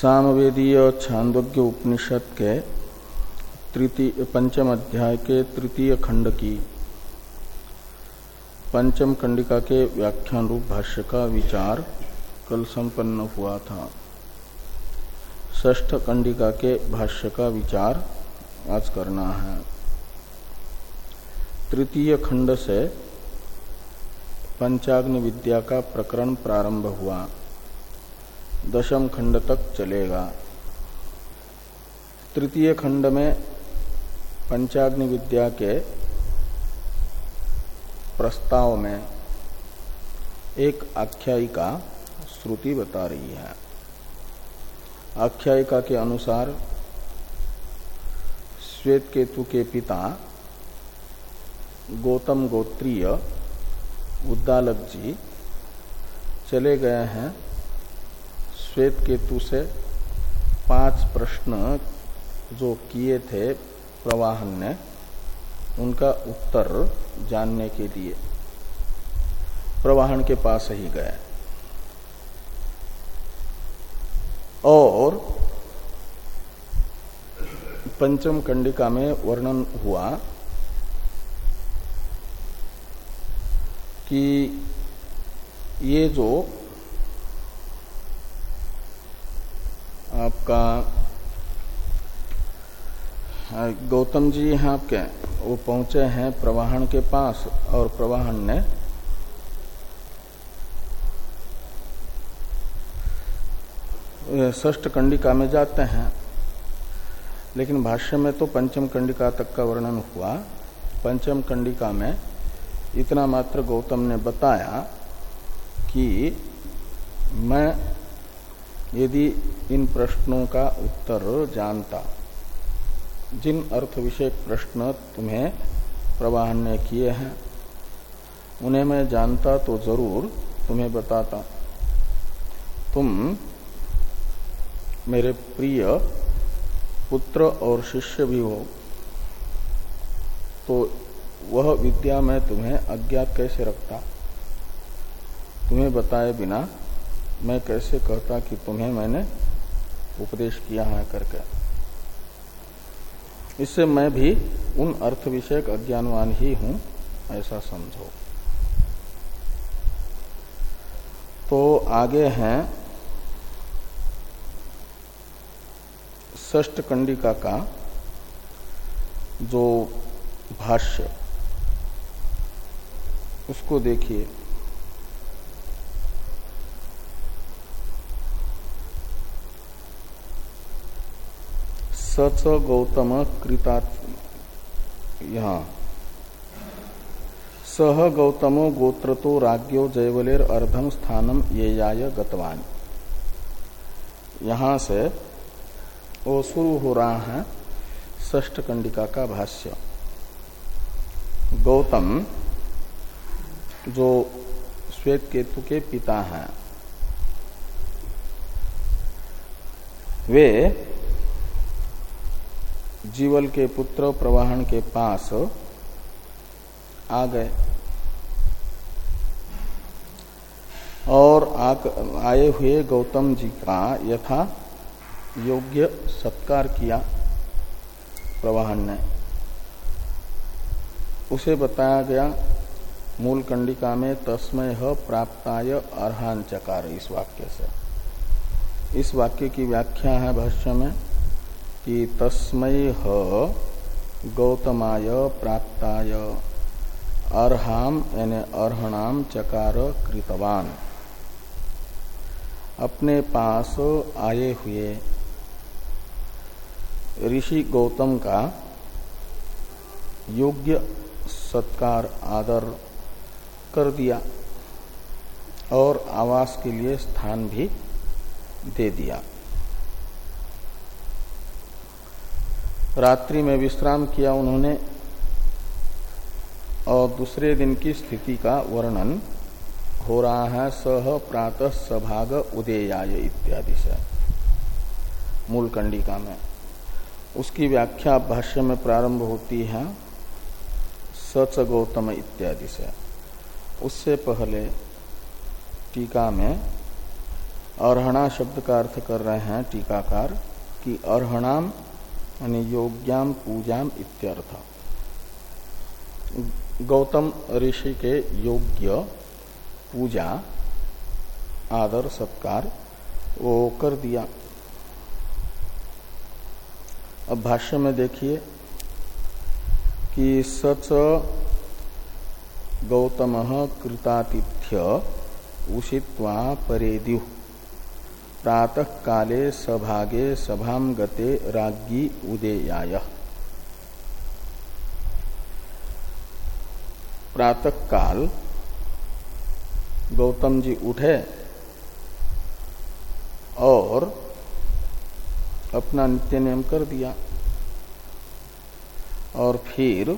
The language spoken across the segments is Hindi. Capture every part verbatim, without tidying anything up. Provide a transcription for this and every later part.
सामवेदीय छांदोग्य उपनिषद के तृतीय पंचम अध्याय के तृतीय खंड की पंचम कंडिका के व्याख्यान रूप भाष्य का विचार कल संपन्न हुआ था। षष्ठ कंडिका के भाष्य का विचार आज करना है। तृतीय खंड से पंचाग्नि विद्या का प्रकरण प्रारंभ हुआ, दशम खंड तक चलेगा। तृतीय खंड में पंचाग्नि विद्या के प्रस्ताव में एक आख्यायिका श्रुति बता रही है। आख्यायिका के अनुसार श्वेतकेतु के पिता गौतम गोत्रीय उद्दालक जी चले गए हैं। श्वेतकेतु से पांच प्रश्न जो किए थे प्रवाहन ने, उनका उत्तर जानने के लिए प्रवाहन के पास ही गए और पंचम कंडिका में वर्णन हुआ कि ये जो आपका गौतम जी हैं आपके, वो पहुंचे हैं प्रवाहन के पास और प्रवाहन ने षष्ठ कंडिका में जाते हैं, लेकिन भाष्य में तो पंचम कंडिका तक का वर्णन हुआ। पंचम कंडिका में इतना मात्र गौतम ने बताया कि मैं यदि इन प्रश्नों का उत्तर जानता, जिन अर्थ विषयक प्रश्न तुम्हें प्रवाहन ने किए हैं उन्हें मैं जानता तो जरूर तुम्हें बताता। तुम मेरे प्रिय पुत्र और शिष्य भी हो, तो वह विद्या मैं तुम्हें अज्ञात कैसे रखता। तुम्हें बताए बिना मैं कैसे कहता कि तुम्हें मैंने उपदेश किया है करके। इससे मैं भी उन अर्थ विषयक अज्ञानवान ही हूं, ऐसा समझो। तो आगे हैं षष्ठ कंडिका का जो भाष्य, उसको देखिए। सच गौतम कृतात् यहाँ सह गौतमो गोत्रतो राज्ञो जयवलेर अर्धम स्थानम येयाय गतवान। यहां से वो शुरू हो रहा है षष्ठ कंडिका का भाष्य। गौतम जो श्वेतकेतु के पिता हैं, वे जीवल के पुत्र प्रवाहन के पास आ गए और आए हुए गौतम जी का यथा योग्य सत्कार किया प्रवाहन ने। उसे बताया गया मूल कंडिका में तस्मय प्राप्ताय अर्हान चकार, इस वाक्य से। इस वाक्य की व्याख्या है भाष्य में कि तस्मै गौतमाय प्राप्ताय अर्हाम यानी अर्हणाम चकार कृतवान। अपने पास आए हुए ऋषि गौतम का योग्य सत्कार आदर कर दिया और आवास के लिए स्थान भी दे दिया। रात्रि में विश्राम किया उन्होंने और दूसरे दिन की स्थिति का वर्णन हो रहा है। सह प्रातः सभाग उदेयाय इत्यादि से मूल कंडिका में। उसकी व्याख्या भाष्य में प्रारंभ होती है सच गौतम इत्यादि से। उससे पहले टीका में अर्हणा शब्द का अर्थ कर रहे हैं टीकाकार कि अर्हणाम यानी योग्याम पूजाम इत्यर्थ। गौतम ऋषि के योग्य पूजा आदर सत्कार वो कर दिया। अब भाष्य में देखिए कि सच गौतम कृतातिथ्य उषित्वा परेद्यु प्रातः काले सभागे सभाम गते राज्ञी उदेयाय। प्रातः काल गौतम जी उठे और अपना नित्य नियम कर दिया और फिर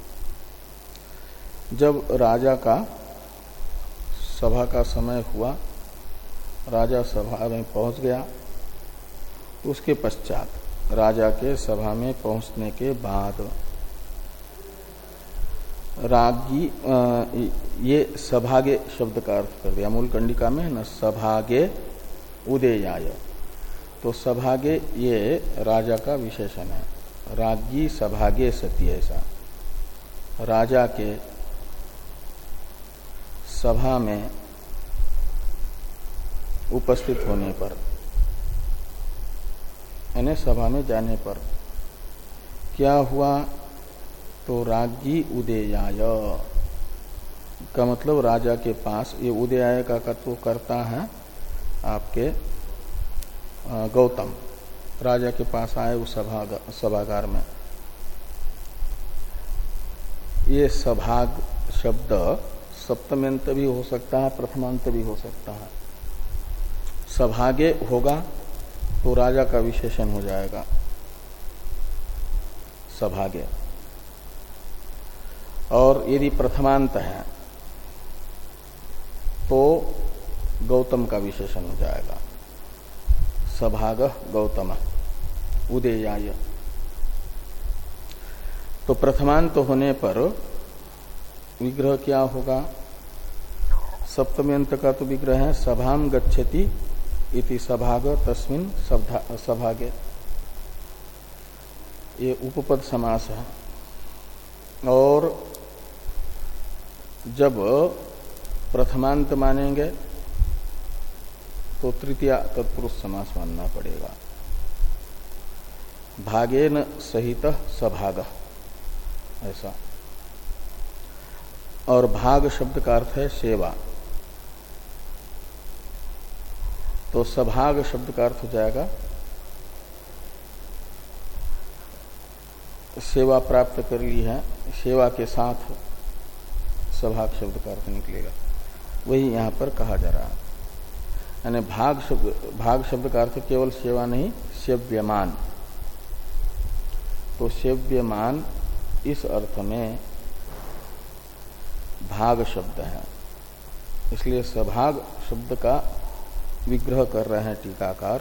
जब राजा का सभा का समय हुआ, राजा सभा में पहुंच गया, उसके पश्चात राजा के सभा में पहुंचने के बाद राज्ञी ये सभागे शब्द का अर्थ कर दिया। मूल कंडिका में न सभागे उदेयाय, तो सभागे ये राजा का विशेषण है। राज्ञी सभागे सती, ऐसा राजा के सभा में उपस्थित होने पर यानी सभा में जाने पर क्या हुआ, तो राज्ञी उदेयाय का मतलब राजा के पास, ये उदेयाय का तत्व करता है आपके गौतम, राजा के पास आए उस सभा सभागार में। ये सभाग शब्द सप्तम्यंत भी हो सकता है, प्रथमांत भी हो सकता है। सभागे होगा तो राजा का विशेषण हो जाएगा सभागे, और यदि प्रथमांत है तो गौतम का विशेषण हो जाएगा सभाग गौतम उदेयाय। तो प्रथमांत होने पर विग्रह क्या होगा, सप्तम्यंत का तो विग्रह है सभाम गच्छति इति सभाग तस्मिन सभागे, ये उपपद समास है। और जब प्रथमांत मानेंगे तो तृतीया तत्पुरुष समास मानना पड़ेगा। भागेन सहित सभाग, ऐसा। और भाग शब्द का अर्थ है सेवा, तो सभाग शब्द का अर्थ हो जाएगा सेवा प्राप्त कर ली है, सेवा के साथ सभाग शब्द का अर्थ निकलेगा, वही यहां पर कहा जा रहा है। यानी भाग शब्द, भाग शब्द का अर्थ केवल सेवा नहीं, सेव्यमान, तो सेव्यमान इस अर्थ में भाग शब्द है, इसलिए सभाग शब्द का विग्रह कर रहे हैं टीकाकार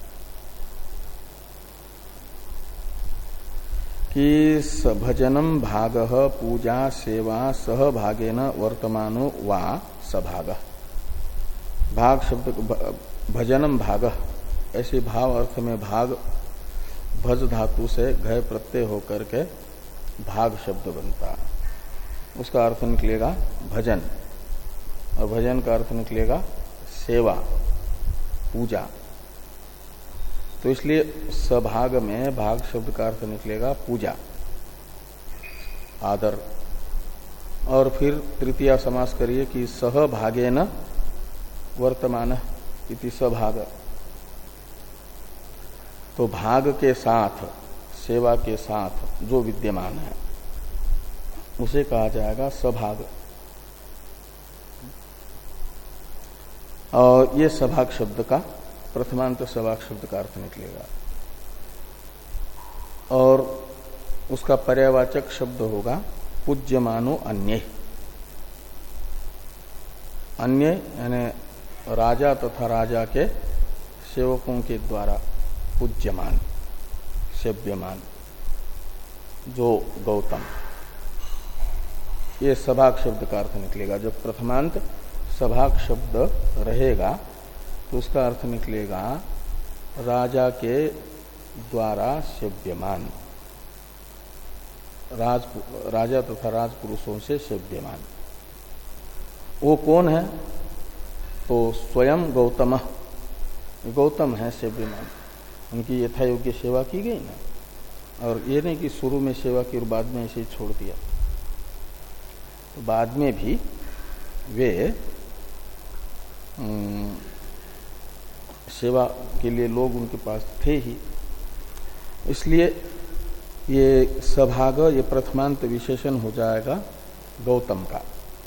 कि भजनम भाग पूजा सेवा सह भागेन वर्तमानो वा सभाग। भाग शब्द भजनम भाग, ऐसे भाव अर्थ में भाग भज धातु से घय प्रत्यय होकर के भाग शब्द बनता है, उसका अर्थ निकलेगा भजन, और भजन का अर्थ निकलेगा सेवा पूजा। तो इसलिए सभाग में भाग शब्द का अर्थ निकलेगा पूजा आदर। और फिर तृतीया समास करिए कि सह भागेन वर्तमान इति सभाग, तो भाग के साथ सेवा के साथ जो विद्यमान है उसे कहा जाएगा सभाग। और ये सभाग शब्द का प्रथमांत सभाग शब्द का अर्थ निकलेगा, और उसका पर्यावाचक शब्द होगा पूज्यमानो अन्य। अन्य यानी राजा तथा राजा के सेवकों के द्वारा पूज्यमान सेव्यमान जो गौतम, ये सभाग शब्द का अर्थ निकलेगा। जब प्रथमांत सभाग शब्द रहेगा तो उसका अर्थ निकलेगा राजा के द्वारा सेव्यमान, राज राजा तथा राजपुरुषों से सेव्यमान। वो कौन है? तो स्वयं गौतम, गौतम है सेव्यमान। उनकी यथा योग्य सेवा की गई ना, और ये नहीं कि शुरू में सेवा की और बाद में ऐसे ही छोड़ दिया। तो बाद में भी वे सेवा के लिए लोग उनके पास थे ही, इसलिए ये सभाग, ये प्रथमांत विशेषण हो जाएगा गौतम का।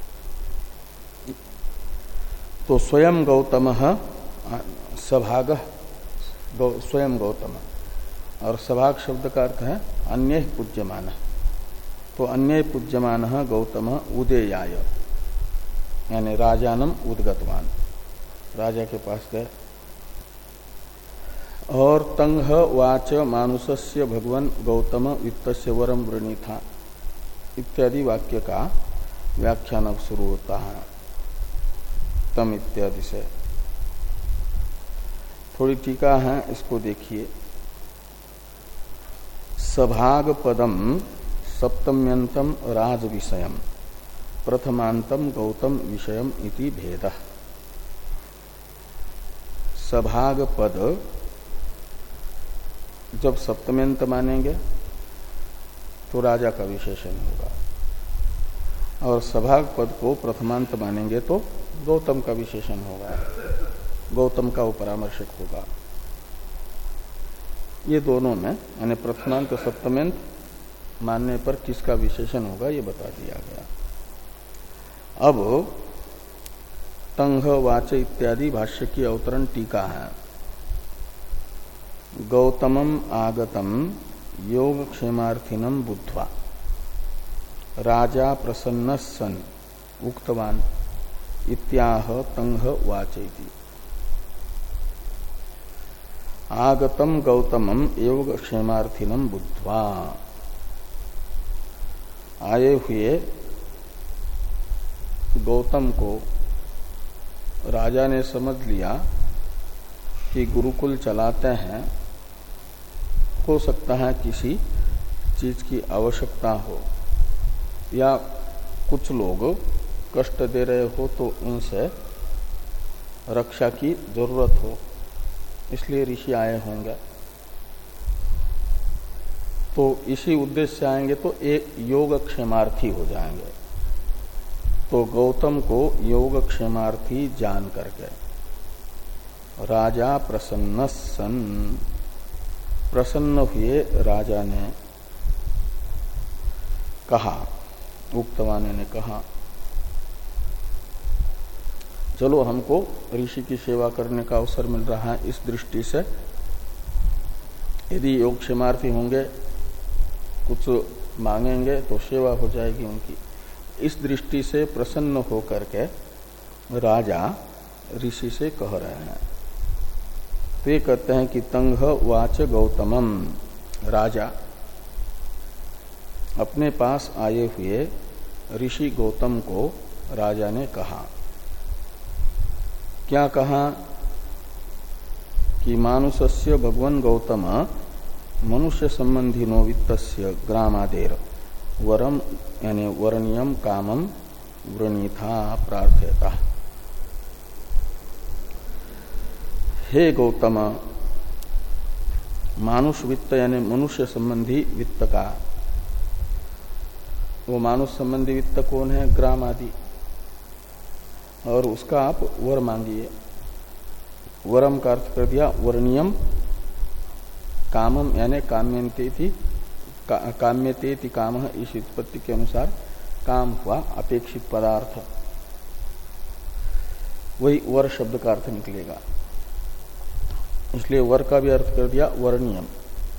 तो स्वयं गौतम सभाग, गौ, स्वयं गौतम, और सभाग शब्द का अर्थ है अन्य पूज्यमान। तो अन्य पूज्यमान गौतम उदेयाय, यानी राजानम उद्गतवान, राजा के पास गए। और तंग वाच मानुषस्य भगवन गौतम वित्तस्य वरम वृणीथा इत्यादि वाक्य का व्याख्यान अब शुरू होता है तम इत्यादि से। थोड़ी टीका है, इसको देखिए। सभाग पदम सप्तम्यंतम राज विषयम प्रथमांतम गौतम विषयम इति भेदः। सभाग पद जब सप्तम्यंत मानेंगे तो राजा का विशेषण होगा, और सभाग पद को प्रथमांत मानेंगे तो गौतम का विशेषण होगा, गौतम का उपरामर्शक होगा। ये दोनों में यानी प्रथमांत सप्तम्यंत मानने पर किसका विशेषण होगा ये बता दिया गया। अब तंग वाच इत्यादि भाष्य की अवतरण टीका है। गौतमम आगतम योग क्षेमार्थिनम बुद्ध्वा राजा प्रसन्न सन उक्तवान इत्याह तंग वाचैति। आगतम गौतमम योग क्षेमार्थिनम बुद्ध्वा, आए हुए गौतम को राजा ने समझ लिया कि गुरुकुल चलाते हैं, हो सकता है किसी चीज की आवश्यकता हो या कुछ लोग कष्ट दे रहे हो तो उनसे रक्षा की जरूरत हो, इसलिए ऋषि आए होंगे। तो इसी उद्देश्य से आएंगे तो एक योग क्षेमार्थी हो जाएंगे। तो गौतम को योग क्षेमार्थी जान करके राजा प्रसन्न सन, प्रसन्न हुए राजा ने कहा, उक्तवान ने कहा, चलो हमको ऋषि की सेवा करने का अवसर मिल रहा है। इस दृष्टि से यदि योग क्षेमार्थी होंगे, कुछ मांगेंगे तो सेवा हो जाएगी उनकी। इस दृष्टि से प्रसन्न होकर के राजा ऋषि से कह रहे हैं। तो ये कहते हैं कि तंग वाच गौतमम, राजा अपने पास आए हुए ऋषि गौतम को राजा ने कहा। क्या कहा कि मानुषस्य भगवन गौतम मनुष्य संबंधी नो वित्तस्य ग्रामादेर वरम यानी वर्णियम कामम वृणीथा प्रार्थयता। हे गौतम, मानुष वित्त यानी मनुष्य संबंधी वित्त का, वो मानुष संबंधी वित्त कौन है? ग्राम आदि, और उसका आप वर मांगिए। वरम का अर्थ कर दिया वर्णियम, कामम यानी काम्यंतेति का, काम्यतेति काम, इस उत्पत्ति के अनुसार काम हुआ अपेक्षित पदार्थ, वही वर शब्द का अर्थ निकलेगा। इसलिए वर का भी अर्थ कर दिया वर्णियम,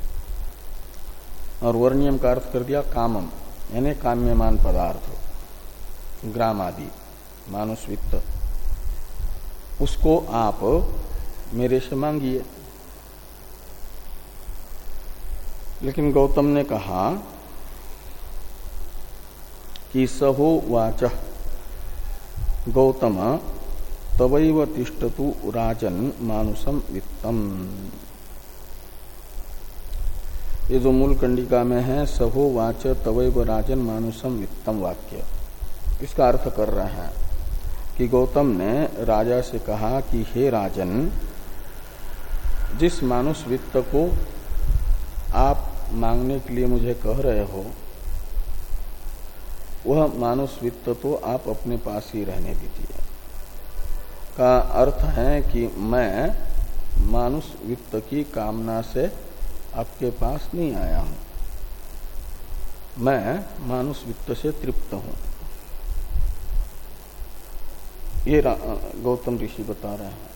और वर्णियम का अर्थ कर दिया कामम यानी काम्यमान पदार्थ, ग्राम आदि मानुष वित्त, उसको आप मेरे से मांगिए। लेकिन गौतम ने कहा कि सहो वाच, गौतम तवैव तिष्ठतु राजन मानुषम वित्तम। ये जो मूल कंडिका में है सहो वाच तवैव राजन मानुषम वित्तम वाक्य, इसका अर्थ कर रहे हैं कि गौतम ने राजा से कहा कि हे राजन, जिस मानुष वित्त को आप मांगने के लिए मुझे कह रहे हो वह मानुष वित्त तो आप अपने पास ही रहने दीजिए। का अर्थ है कि मैं मानुष वित्त की कामना से आपके पास नहीं आया हूं, मैं मानुष वित्त से तृप्त हूं। ये गौतम ऋषि बता रहे हैं।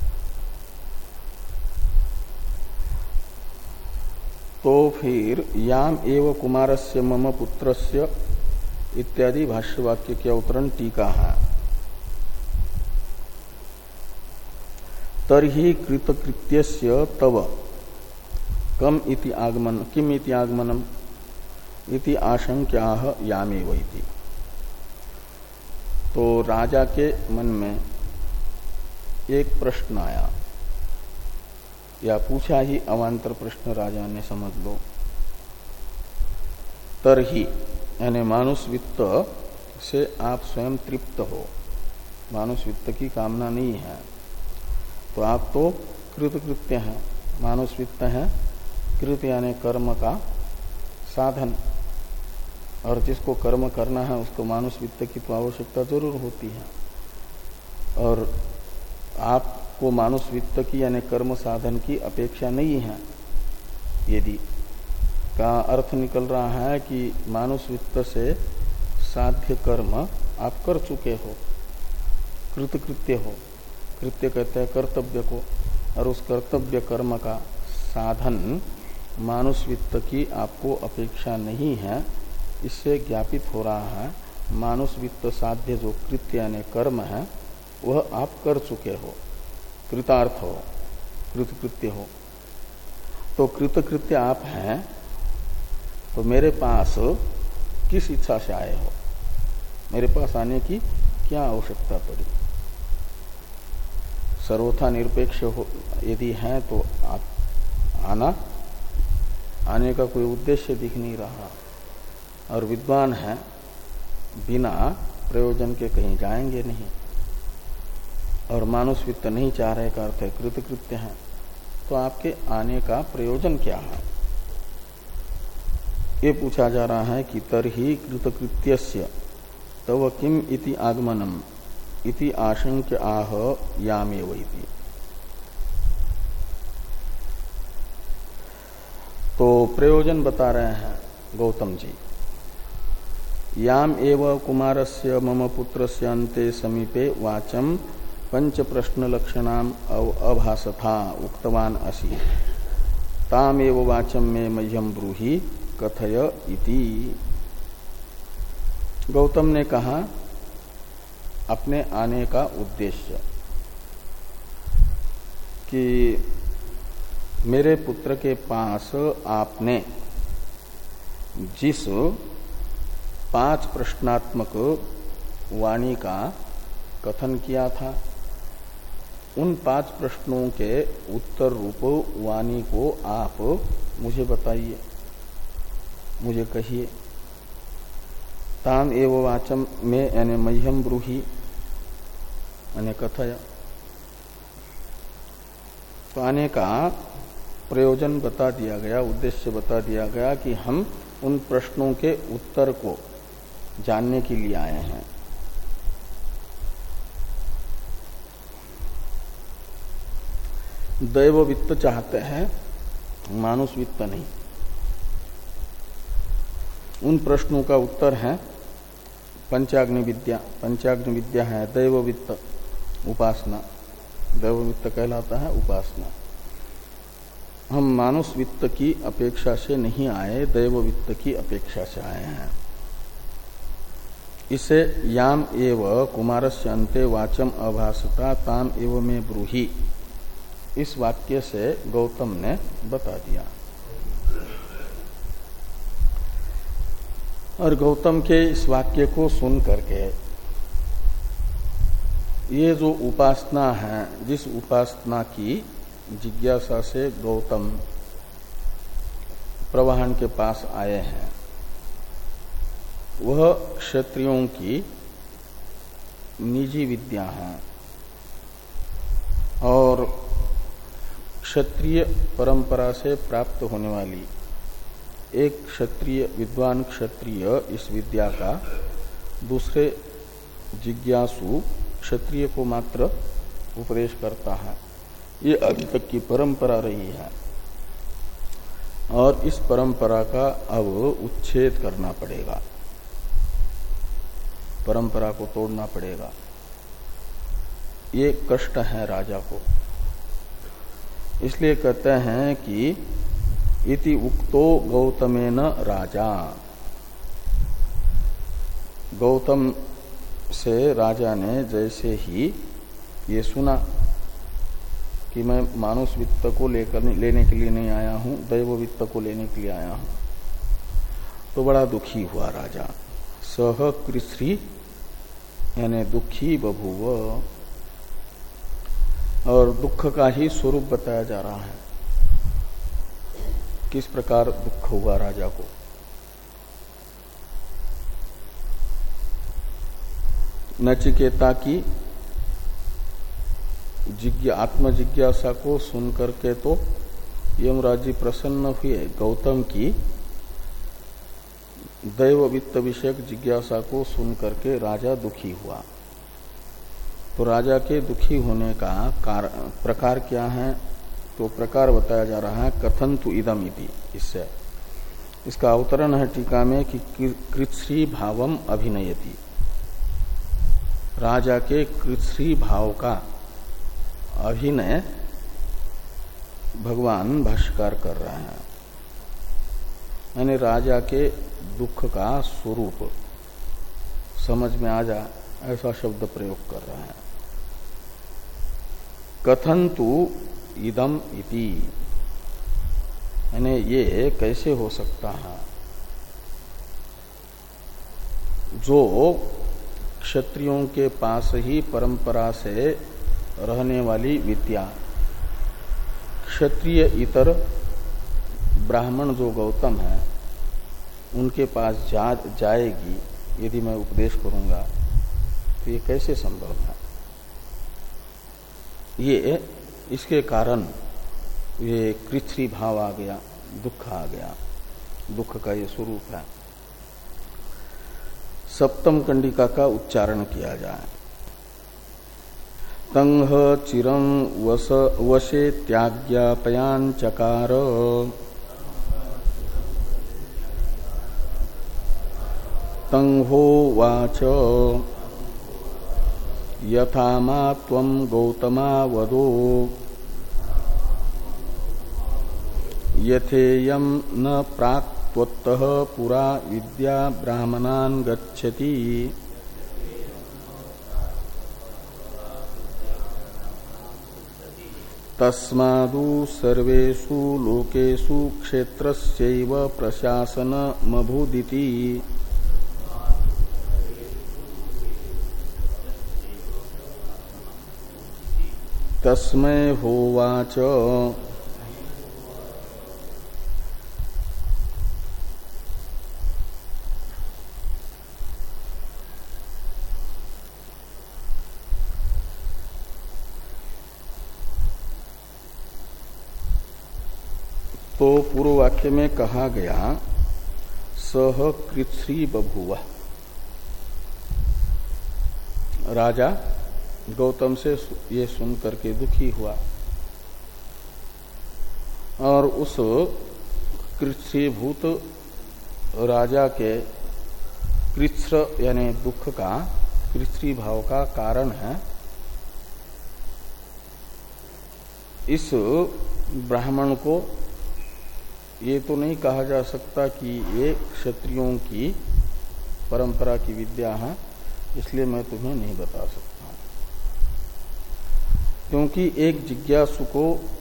तो फिर याम एव कुमारस्य मम पुत्रस्य इत्यादि भाष्यवाक्य के अवतरण टीका है। तर्हि कृतकृत्यस्य तव कम इति आगमन किम इति आगमनम इति आशंक्याह यामेव इति। तो राजा के मन में एक प्रश्न आया, या पूछा ही अवान्तर प्रश्न राजा ने, समझ लो। तरही यानी मानुष वित्त से आप स्वयं तृप्त हो, मानुष वित्त की कामना नहीं है, तो आप तो कृतकृत्य हैं। मानुष वित्त है कृत यानी कर्म का साधन, और जिसको कर्म करना है उसको मानुष वित्त की तो आवश्यकता जरूर होती है। और आपको मानुष वित्त की यानी कर्म साधन की अपेक्षा नहीं है, यदि का अर्थ निकल रहा है कि मानुष वित्त से साध्य कर्म आप कर चुके हो, कृतकृत्य हो। कृत्य कहते हैं कर्तव्य को, और उस कर्तव्य कर्म का साधन मानुष वित्त की आपको अपेक्षा नहीं है। इससे ज्ञापित हो रहा है मानुष वित्त साध्य जो कृत्य यानी कर्म है वह आप कर चुके हो, कृतार्थ हो, कृतकृत्य हो। तो कृतकृत्य आप हैं, तो मेरे पास किस इच्छा से आए हो, मेरे पास आने की क्या आवश्यकता पड़ी? सर्वथा निरपेक्ष हो यदि है तो आप आना, आने का कोई उद्देश्य दिख नहीं रहा। और विद्वान है, बिना प्रयोजन के कहीं जाएंगे नहीं, और मानुष वित्त नहीं चाह रहे का अर्थ है कृतकृत्य है। तो आपके आने का प्रयोजन क्या है, ये पूछा जा रहा है कि तरहि कृतकृत्यस्य तव किम इति आगमनम इति आशंक्य आह यामेव इति। तो प्रयोजन बता रहे हैं गौतम जी। याम एव कुमारस्य मम पुत्रस्य अन्ते समीपे वाचम पंच प्रश्न लक्षणाम अभासथा उक्तवान असि ताम एव वाचम में मह्यम ब्रूहि कथय इति। गौतम ने कहा अपने आने का उद्देश्य कि मेरे पुत्र के पास आपने जिस पांच प्रश्नात्मक वाणी का कथन किया था, उन पांच प्रश्नों के उत्तर रूप वाणी को आप मुझे बताइए, मुझे कहिए। ताम एव वाचम में यानी मह्यम ब्रूहि यानी कथय। तो आने का प्रयोजन बता दिया गया, उद्देश्य बता दिया गया कि हम उन प्रश्नों के उत्तर को जानने के लिए आए हैं। दैव वित्त चाहते हैं, मानुष वित्त नहीं। उन प्रश्नों का उत्तर है पंचाग्नि विद्या। पंचाग्नि विद्या है दैव वित्त उपासना, दैव वित्त कहलाता है उपासना। हम मानुष वित्त की अपेक्षा से नहीं आए, दैव वित्त की अपेक्षा से आए हैं। इसे याम एव कुमारस्य अन्ते वाचम अभासता ताम एव में ब्रूहि, इस वाक्य से गौतम ने बता दिया। और गौतम के इस वाक्य को सुन करके ये जो उपासना है, जिस उपासना की जिज्ञासा से गौतम प्रवाहन के पास आए हैं, वह क्षत्रियों की निजी विद्या है और क्षत्रिय परंपरा से प्राप्त होने वाली एक क्षत्रिय विद्वान क्षत्रिय इस विद्या का दूसरे जिज्ञासु क्षत्रिय को मात्र उपदेश करता है। ये अभी तक की परंपरा रही है और इस परंपरा का अब उच्छेद करना पड़ेगा, परंपरा को तोड़ना पड़ेगा। ये कष्ट है राजा को। इसलिए कहते हैं कि इति उक्तो गौतमेन राजा, गौतम से राजा ने जैसे ही ये सुना कि मैं मानुष वित्त को लेकर लेने के लिए नहीं आया हूं, दैव वित्त को लेने के लिए आया हूं, तो बड़ा दुखी हुआ राजा। सह कृश्री यानी दुखी बभूव, और दुख का ही स्वरूप बताया जा रहा है। किस प्रकार दुख हुआ राजा को। नचिकेता की जिज्ञा आत्मजिज्ञासा को सुन करके तो यमराज जी प्रसन्न हुए, गौतम की दैव वित्त विषयक जिज्ञासा को सुन करके राजा दुखी हुआ। तो राजा के दुखी होने का कार, प्रकार क्या है, तो प्रकार बताया जा रहा है कथन तु इदम इति। इससे इसका अवतरण है टीका में कि कृच्छ्री भावम अभिनयति, राजा के कृच्छ्री भाव का अभिनय भगवान भाष्यकार कर रहे हैं। यानी राजा के दुख का स्वरूप समझ में आ जा, ऐसा शब्द प्रयोग कर रहे हैं। कथन तु इदम इति, यानी ये कैसे हो सकता है, जो क्षत्रियों के पास ही परंपरा से रहने वाली विद्या क्षत्रिय इतर ब्राह्मण जो गौतम है उनके पास जा जाएगी यदि मैं उपदेश करूंगा, तो ये कैसे संभव है। ये इसके कारण ये कृच्छ्री भाव आ गया, दुख आ गया, दुख का ये स्वरूप है। सप्तम कंडिका का उच्चारण किया जाए। तंह चिरं वस वशे त्याज्ञापयान चकार तंहो वाच यथा मा त्वं गौतमा वदो यथेयं न प्राक्त्वत्तः पुरा विद्या ब्राह्मणान् गच्छति तस्मादु सर्वेषु लोकेषु क्षेत्रस्यैव प्रशासनमभूदिति तस्मै होवाच तो पूर्व वाक्य में कहा गया सह कृच्छ्री बभूव, राजा गौतम से ये सुन करके दुखी हुआ और उस कृच्छ्रीभूत राजा के कृच्छ्र यानी दुख का कृच्छ्री भाव का कारण है इस ब्राह्मण को। ये तो नहीं कहा जा सकता कि ये क्षत्रियों की परंपरा की विद्या है, इसलिए मैं तुम्हें नहीं बता सकता, क्योंकि एक जिज्ञासु को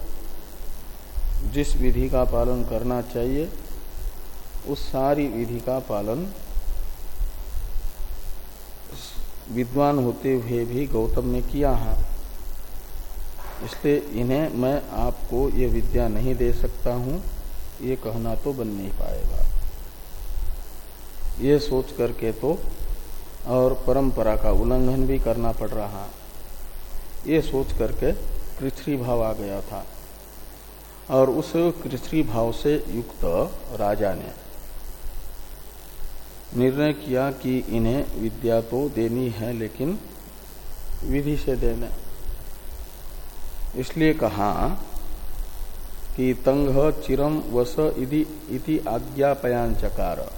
जिस विधि का पालन करना चाहिए उस सारी विधि का पालन विद्वान होते हुए भी गौतम ने किया है, इसलिए इन्हें मैं आपको ये विद्या नहीं दे सकता हूं, ये कहना तो बन नहीं पाएगा। ये सोच करके तो और परंपरा का उल्लंघन भी करना पड़ रहा, ये सोच करके कृच्छ्री भाव आ गया था। और उस कृच्छ्री भाव से युक्त राजा ने निर्णय किया कि इन्हें विद्या तो देनी है, लेकिन विधि से देने। इसलिए कहा कि तंग चिरम वस इति आज्ञापयांचकार।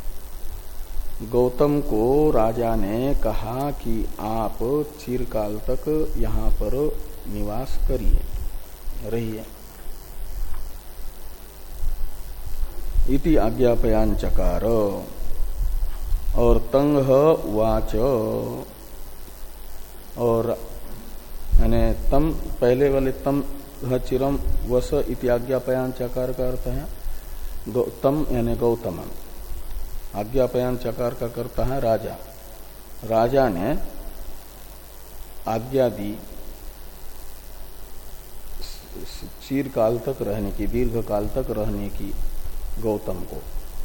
गौतम को राजा ने कहा कि आप चिरकाल तक यहाँ पर निवास करिए, रहिए। इति आज्ञापयांचकार। और तंग वाच, और यानी तम पहले वाले तम चिरम वस इति आज्ञापयांचकार का अर्थ है गौतम यानी गौतम। आज्ञापयान चकार का करता है राजा। राजा ने आज्ञा दी चिर काल तक रहने की, दीर्घ काल तक रहने की गौतम को।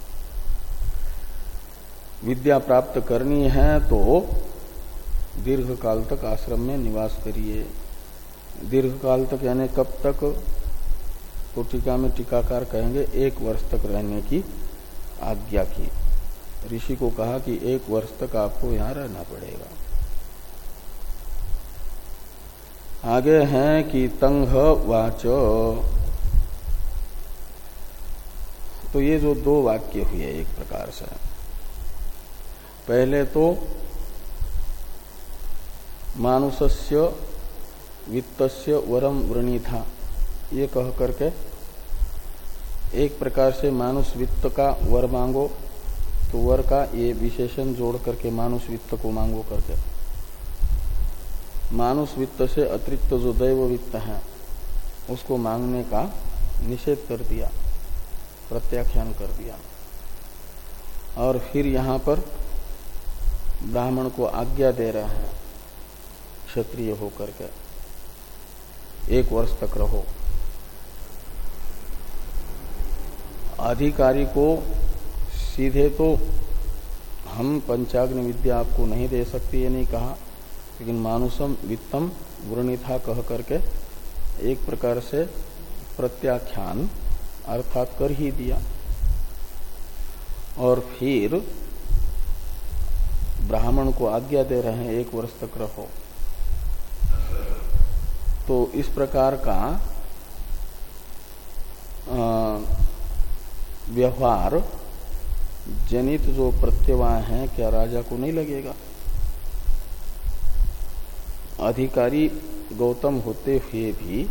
विद्या प्राप्त करनी है तो दीर्घ काल तक आश्रम में निवास करिए। दीर्घ काल तक यानी कब तक? तो टीका में टीकाकार कहेंगे एक वर्ष तक रहने की आज्ञा की। ऋषि को कहा कि एक वर्ष तक आपको यहां रहना पड़ेगा। आगे हैं कि तंग वाच। तो ये जो दो वाक्य हुए एक प्रकार से, पहले तो मानुषस्य वित्तस्य वरम वृणीथा, ये कह करके एक प्रकार से मानुष वित्त का वर मांगो, तो वर का ये विशेषण जोड़ करके मानुष वित्त को मांगो करके, मानुष वित्त से अतिरिक्त जो दैव वित्त है उसको मांगने का निषेध कर दिया, प्रत्याख्यान कर दिया। और फिर यहाँ पर ब्राह्मण को आज्ञा दे रहे हैं क्षत्रिय होकर के एक वर्ष तक रहो। अधिकारी को सीधे तो हम पंचाग्नि विद्या आपको नहीं दे सकती, ये नहीं कहा, लेकिन मानुषम वित्तम वृणीथा कह करके एक प्रकार से प्रत्याख्यान अर्थात कर ही दिया। और फिर ब्राह्मण को आज्ञा दे रहे हैं एक वर्ष तक रहो। तो इस प्रकार का व्यवहार जनित जो प्रत्यवाय है क्या राजा को नहीं लगेगा? अधिकारी गौतम होते हुए भी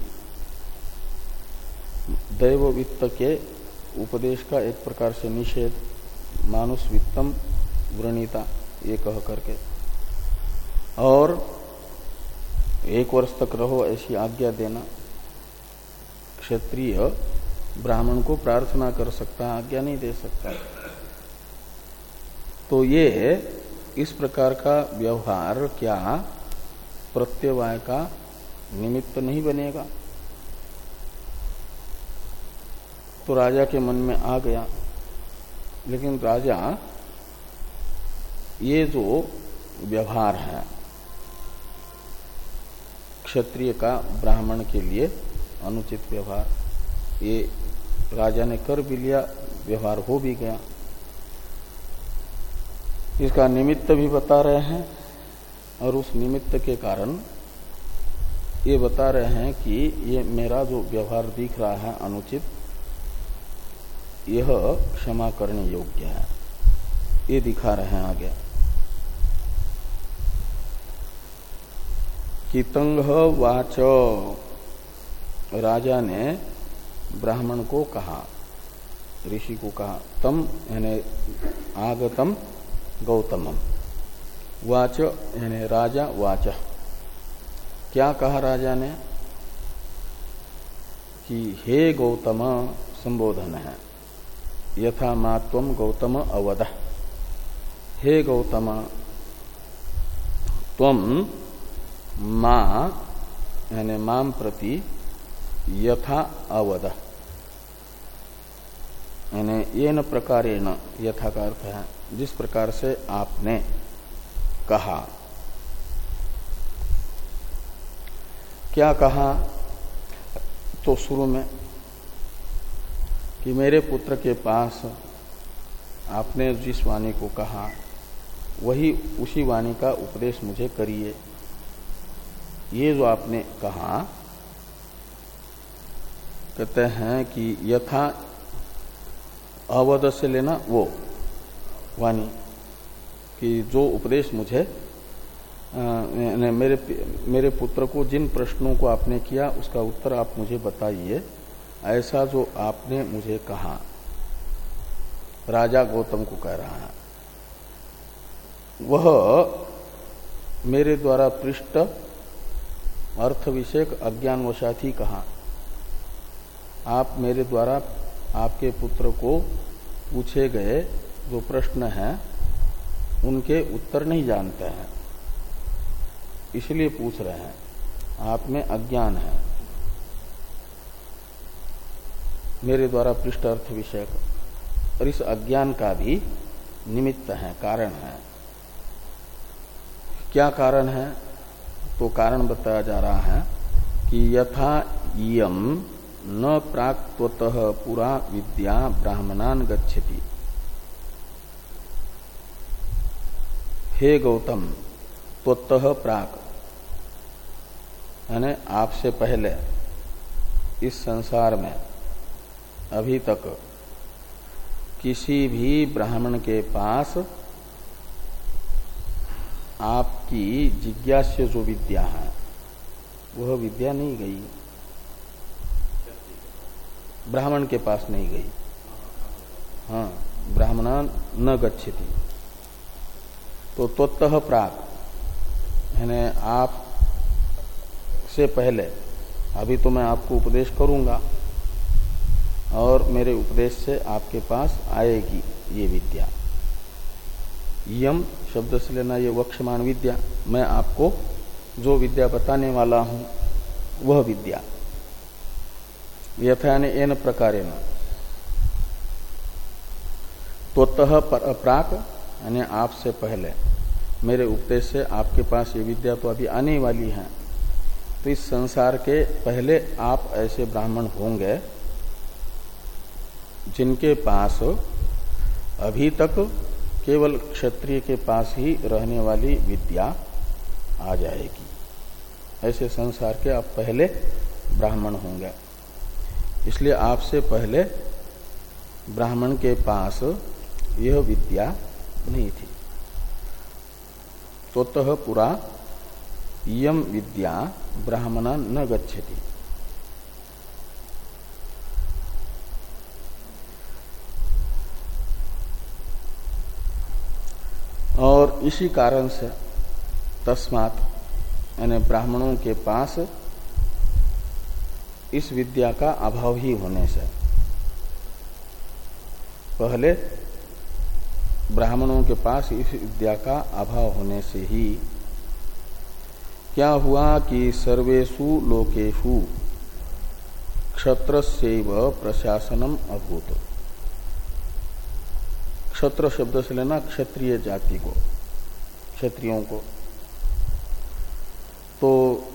दैव वित्त के उपदेश का एक प्रकार से निषेध, मानुष वित्तम वृणीता ये कह करके, और एक वर्ष तक रहो ऐसी आज्ञा देना। क्षत्रिय ब्राह्मण को प्रार्थना कर सकता है, आज्ञा नहीं दे सकता। तो ये इस प्रकार का व्यवहार क्या प्रत्यवाय का निमित्त नहीं बनेगा? तो राजा के मन में आ गया। लेकिन राजा ये जो व्यवहार है क्षत्रिय का ब्राह्मण के लिए अनुचित व्यवहार, ये राजा ने कर भी लिया, व्यवहार हो भी गया। इसका निमित्त भी बता रहे हैं और उस निमित्त के कारण ये बता रहे हैं कि ये मेरा जो व्यवहार दिख रहा है अनुचित, यह क्षमा करने योग्य है, ये दिखा रहे हैं आगे। कि तंग वाच, राजा ने ब्राह्मण को कहा, ऋषि को कहा, तम यानी आगतम गौतमम, वाच यानी राजा वाच। क्या कहा राजा ने? कि हे गौतम संबोधन है, यथा मात्वम गौतम अवद। हे गौतम, त्वम मां यानी माम प्रति यथा अवद यानी येन प्रकारेण, यथा का अर्थ है जिस प्रकार से आपने कहा। क्या कहा? तो शुरू में कि मेरे पुत्र के पास आपने जिस वाणी को कहा वही उसी वाणी का उपदेश मुझे करिए। ये जो आपने कहा, कहते हैं कि यथा अवध से लेना वो वाणी कि जो उपदेश मुझे आ, मेरे मेरे पुत्र को जिन प्रश्नों को आपने किया उसका उत्तर आप मुझे बताइए, ऐसा जो आपने मुझे कहा। राजा गौतम को कह रहा है, वह मेरे द्वारा पृष्ठ अर्थ विषयक अज्ञानवशात ही कहा। आप मेरे द्वारा आपके पुत्र को पूछे गए जो प्रश्न हैं उनके उत्तर नहीं जानते हैं, इसलिए पूछ रहे हैं। आप में अज्ञान है, मेरे द्वारा पृष्ठ अर्थ विषयक, और इस अज्ञान का भी निमित्त है, कारण है। क्या कारण है? तो कारण बताया जा रहा है कि यथा इयं न प्राक्त्वतः पुरा विद्या ब्राह्मणान गच्छति। हे गौतम, त्वतः प्राक यानी आपसे पहले इस संसार में अभी तक किसी भी ब्राह्मण के पास आपकी जिज्ञास्य जो विद्या है वह विद्या नहीं गई, ब्राह्मण के पास नहीं गई। हाँ, ब्राह्मणान न गच्छति। तो त्वतः प्राक यानी आप से पहले, अभी तो मैं आपको उपदेश करूंगा और मेरे उपदेश से आपके पास आएगी ये विद्या। यम शब्द से लेना ये वक्षमान विद्या, मैं आपको जो विद्या बताने वाला हूं वह विद्या। यथा यानी एन प्रकारेण, त्वतः प्राक यानी आपसे पहले, मेरे उपदेश से आपके पास ये विद्या तो अभी आने वाली है। तो इस संसार के पहले आप ऐसे ब्राह्मण होंगे जिनके पास अभी तक केवल क्षत्रिय के पास ही रहने वाली विद्या आ जाएगी। ऐसे संसार के आप पहले ब्राह्मण होंगे, इसलिए आपसे पहले ब्राह्मण के पास यह विद्या नहीं थी। ततः पुरा इयं विद्या ब्राह्मणा न गच्छति। और इसी कारण से तस्मात् यानी ब्राह्मणों के पास इस विद्या का अभाव ही होने से, पहले ब्राह्मणों के पास इस विद्या का अभाव होने से ही क्या हुआ कि सर्वेषु लोकेषु क्षत्रस्यैव प्रशासनम अभूत। क्षत्र शब्द से लेना क्षत्रिय जाति को, क्षत्रियों को। तो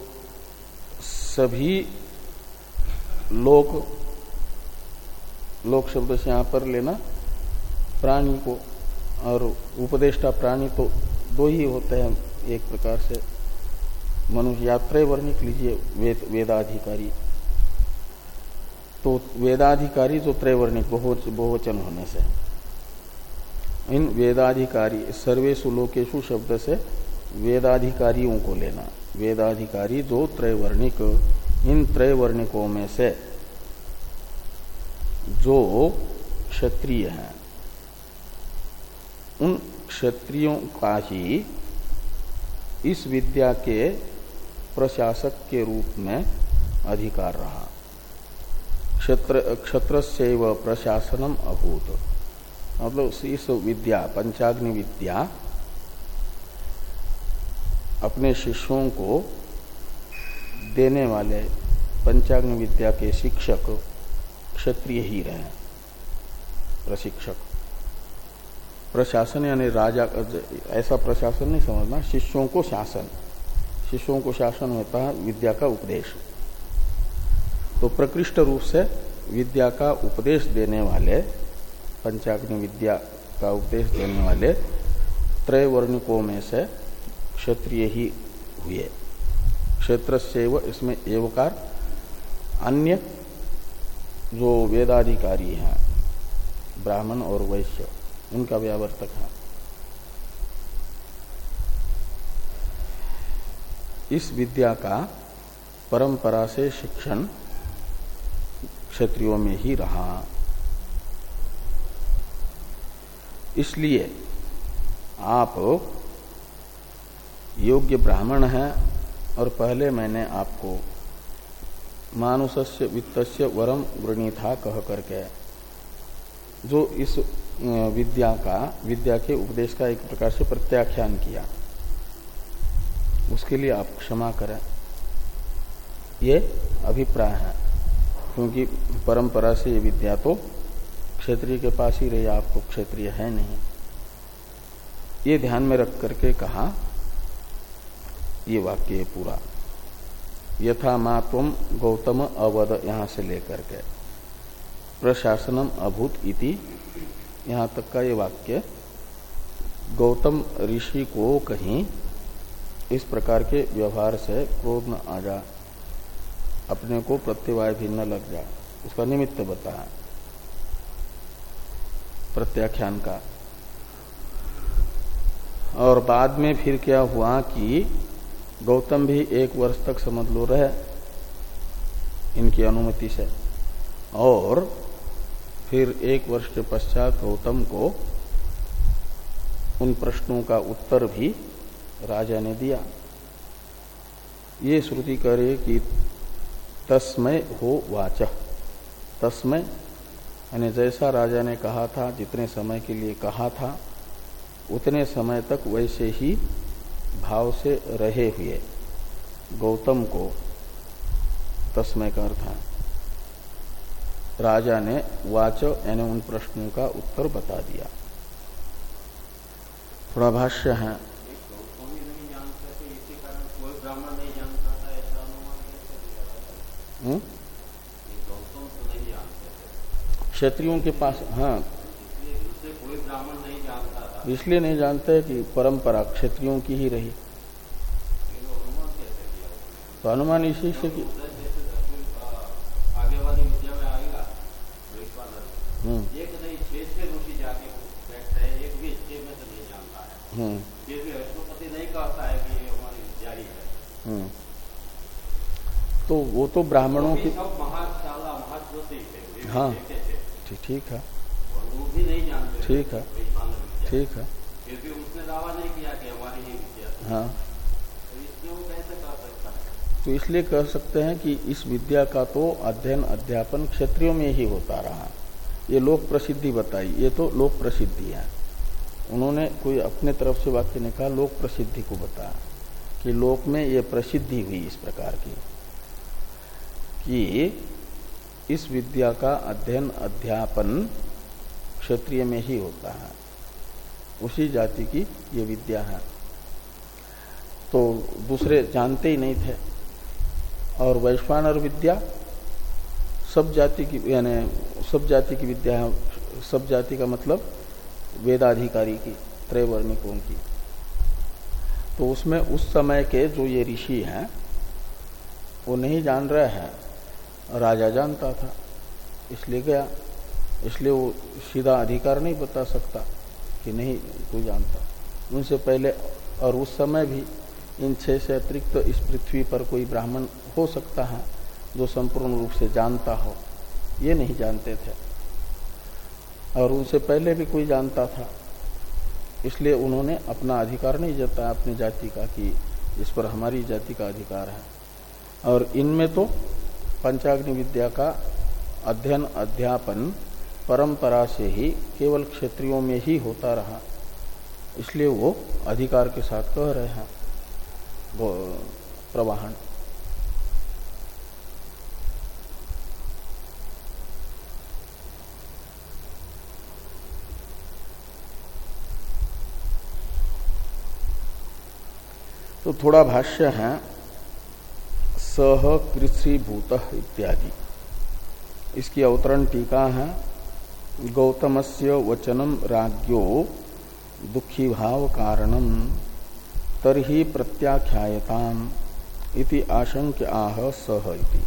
सभी लोक, लोक शब्द से यहां पर लेना प्राणी को, और उपदेष्टा प्राणी तो दो ही होते हैं एक प्रकार से, मनुष्य या त्रैवर्णिक लीजिए, वेद वेदाधिकारी। तो वेदाधिकारी जो त्रैवर्णिक बहुवचन होने से, इन वेदाधिकारी सर्वेषु लोकेषु शब्द से वेदाधिकारियों को लेना। वेदाधिकारी जो त्रैवर्णिक, इन त्रैवर्णिकों में से जो क्षत्रिय हैं, उन क्षत्रियों का ही इस विद्या के प्रशासक के रूप में अधिकार रहा। क्षत्र क्षत्रस्यैव प्रशासनम अभूत, मतलब इस विद्या, पंचाग्नि विद्या अपने शिष्यों को देने वाले पंचाग्नि विद्या के शिक्षक क्षत्रिय ही रहे, प्रशिक्षक। प्रशासन यानी राजा, ऐसा प्रशासन नहीं समझना, शिष्यों को शासन, शिष्यों को शासन होता है विद्या का उपदेश। तो प्रकृष्ट रूप से विद्या का उपदेश देने वाले, पंचाग्नि विद्या का उपदेश देने वाले त्रयवर्णिकों में से क्षत्रिय ही हुए। क्षेत्र से व इसमें एवकार, अन्य जो वेदाधिकारी हैं ब्राह्मण और वैश्य, उनका व्यावर्तक है। इस विद्या का परंपरा से शिक्षण क्षत्रियों में ही रहा। इसलिए आप योग्य ब्राह्मण हैं और पहले मैंने आपको मानुषस्य वित्तस्य वरम गृणीथा कह करके जो इस विद्या का, विद्या के उपदेश का एक प्रकार से प्रत्याख्यान किया, उसके लिए आप क्षमा करें। ये अभिप्राय है, क्योंकि परंपरा से ये विद्या तो क्षत्रिय के पास ही रही, आपको क्षत्रिय है नहीं। ये ध्यान में रख करके कहा ये वाक्य पूरा, यथा मात्वम गौतम अवद, यहां से लेकर के प्रशासनम अभूत इति, यहां तक का ये वाक्य गौतम ऋषि को कहीं इस प्रकार के व्यवहार से क्रोध न आ जा, अपने को प्रत्यवाय भी न लग जा, उसका निमित्त बताया प्रत्याख्यान का। और बाद में फिर क्या हुआ कि गौतम भी एक वर्ष तक समझ लो रहे इनकी अनुमति से, और फिर एक वर्ष के पश्चात गौतम को उन प्रश्नों का उत्तर भी राजा ने दिया। ये श्रुति करे कि तस्मय हो वाचः, तस्मय यानी जैसा राजा ने कहा था, जितने समय के लिए कहा था, उतने समय तक वैसे ही भाव से रहे हुए गौतम को तस्मय का अर्थ है राजा ने वाच यानी उन प्रश्नों का उत्तर बता दिया। थोड़ा भाष्य है। क्षत्रियों के पास, हाँ, कोई ब्राह्मण नहीं जानता था, इसलिए नहीं जानते कि परंपरा क्षत्रियों की ही रही। तो अनुमान इसी से कि आगे वाली विद्या में आएगा, एक नहीं छह छह ऋषि जाके बैठते हैं, एक भी छह में से नहीं जानता है। ये भी अष्टपति नहीं कहता है कि ये हमारी विद्या ही है। तो वो तो ब्राह्मणों की महाशाला महत्व से, हाँ ठीक है, वो भी नहीं जानते, ठीक है, ठीक है, फिर भी उसने दावा नहीं किया कि हमारी ही विद्या। हाँ, तो इसलिए वो कैसे कह सकता है? तो इसलिए कह सकते हैं कि इस विद्या का तो अध्ययन अध्यापन क्षत्रियों में ही होता रहा। ये लोक प्रसिद्धि बताई, ये तो लोक प्रसिद्धि है। उन्होंने कोई अपने तरफ से वाक्य ने कहा, लोक प्रसिद्धि को बताया कि लोक में ये प्रसिद्धि हुई इस प्रकार की कि इस विद्या का अध्ययन अध्यापन क्षत्रिय में ही होता है, उसी जाति की ये विद्या है। तो दूसरे जानते ही नहीं थे। और वैश्वानर विद्या सब जाति की, यानी सब जाति की विद्या है। सब जाति का मतलब वेदाधिकारी की, त्रैवर्णिकों की। तो उसमें उस समय के जो ये ऋषि हैं वो नहीं जान रहे हैं, राजा जानता था इसलिए गया। इसलिए वो सीधा अधिकार नहीं बता सकता कि नहीं कोई जानता उनसे पहले। और उस समय भी इन छह से अतिरिक्त तो इस पृथ्वी पर कोई ब्राह्मण हो सकता है जो संपूर्ण रूप से जानता हो, ये नहीं जानते थे। और उनसे पहले भी कोई जानता था, इसलिए उन्होंने अपना अधिकार नहीं जताया अपनी जाति का कि इस पर हमारी जाति का अधिकार है। और इनमें तो पंचाग्नि विद्या का अध्ययन अध्यापन परंपरा से ही केवल क्षत्रियों में ही होता रहा, इसलिए वो अधिकार के साथ कह रहे हैं। प्रवाहन। तो थोड़ा भाष्य है सह कृषिभूत इत्यादि, इसकी अवतरण टीका है गौतमस्य वचनम राज्ञो दुखी भाव कारणम तर्हि प्रत्याख्यायताम इति आशंक्य आह सह इति।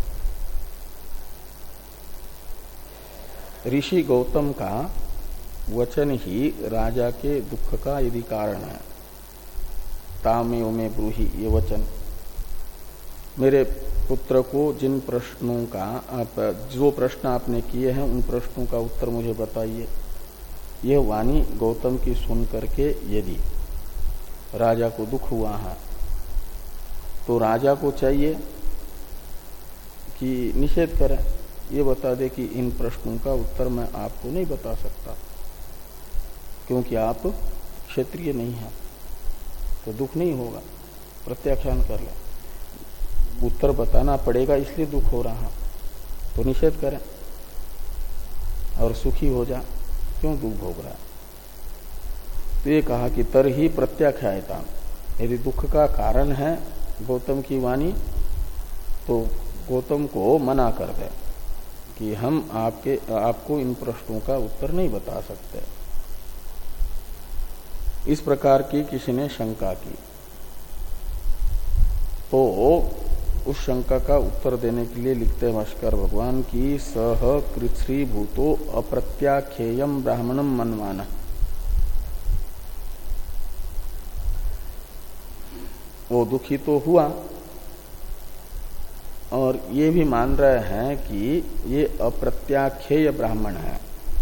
ऋषि गौतम का वचन ही राजा के दुख का यदि कारण है, तामेव में ब्रूहि, ये वचन मेरे पुत्र को जिन प्रश्नों का आप जो प्रश्न आपने किए हैं उन प्रश्नों का उत्तर मुझे बताइए। यह वाणी गौतम की सुन करके यदि राजा को दुख हुआ है तो राजा को चाहिए कि निषेध करें, ये बता दे कि इन प्रश्नों का उत्तर मैं आपको नहीं बता सकता क्योंकि आप क्षत्रिय नहीं हैं, तो दुख नहीं होगा, प्रत्याख्यान कर ले। उत्तर बताना पड़ेगा इसलिए दुख हो रहा है, तो निषेध करें और सुखी हो जा, क्यों दुख भोग रहा है। तो ये कहा कि तर ही प्रत्याख्यायता, यदि दुख का कारण है गौतम की वाणी तो गौतम को मना कर दे कि हम आपके आपको इन प्रश्नों का उत्तर नहीं बता सकते। इस प्रकार की किसी ने शंका की तो उस शंका का उत्तर देने के लिए लिखते भाष्कर भगवान की सह कृच्छ्री भूतो अप्रत्याख्येयम ब्राह्मणम मनमान। वो दुखी तो हुआ और ये भी मान रहे हैं कि ये अप्रत्याख्येय ब्राह्मण है।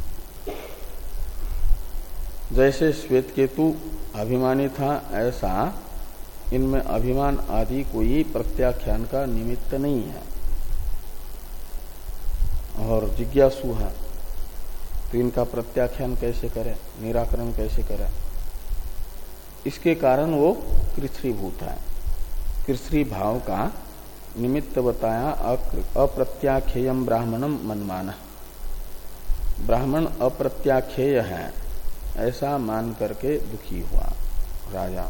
जैसे श्वेतकेतु अभिमानी था ऐसा इनमें अभिमान आदि कोई प्रत्याख्यान का निमित्त नहीं है और जिज्ञासु है, तो इनका प्रत्याख्यान कैसे करें, निराकरण कैसे करें। इसके कारण वो कृच्छ्रीभूत है। कृच्छ्री भाव का निमित्त बताया अप्रत्याख्येयम ब्राह्मणम मनमान। ब्राह्मण अप्रत्याख्येय है ऐसा मान करके दुखी हुआ राजा।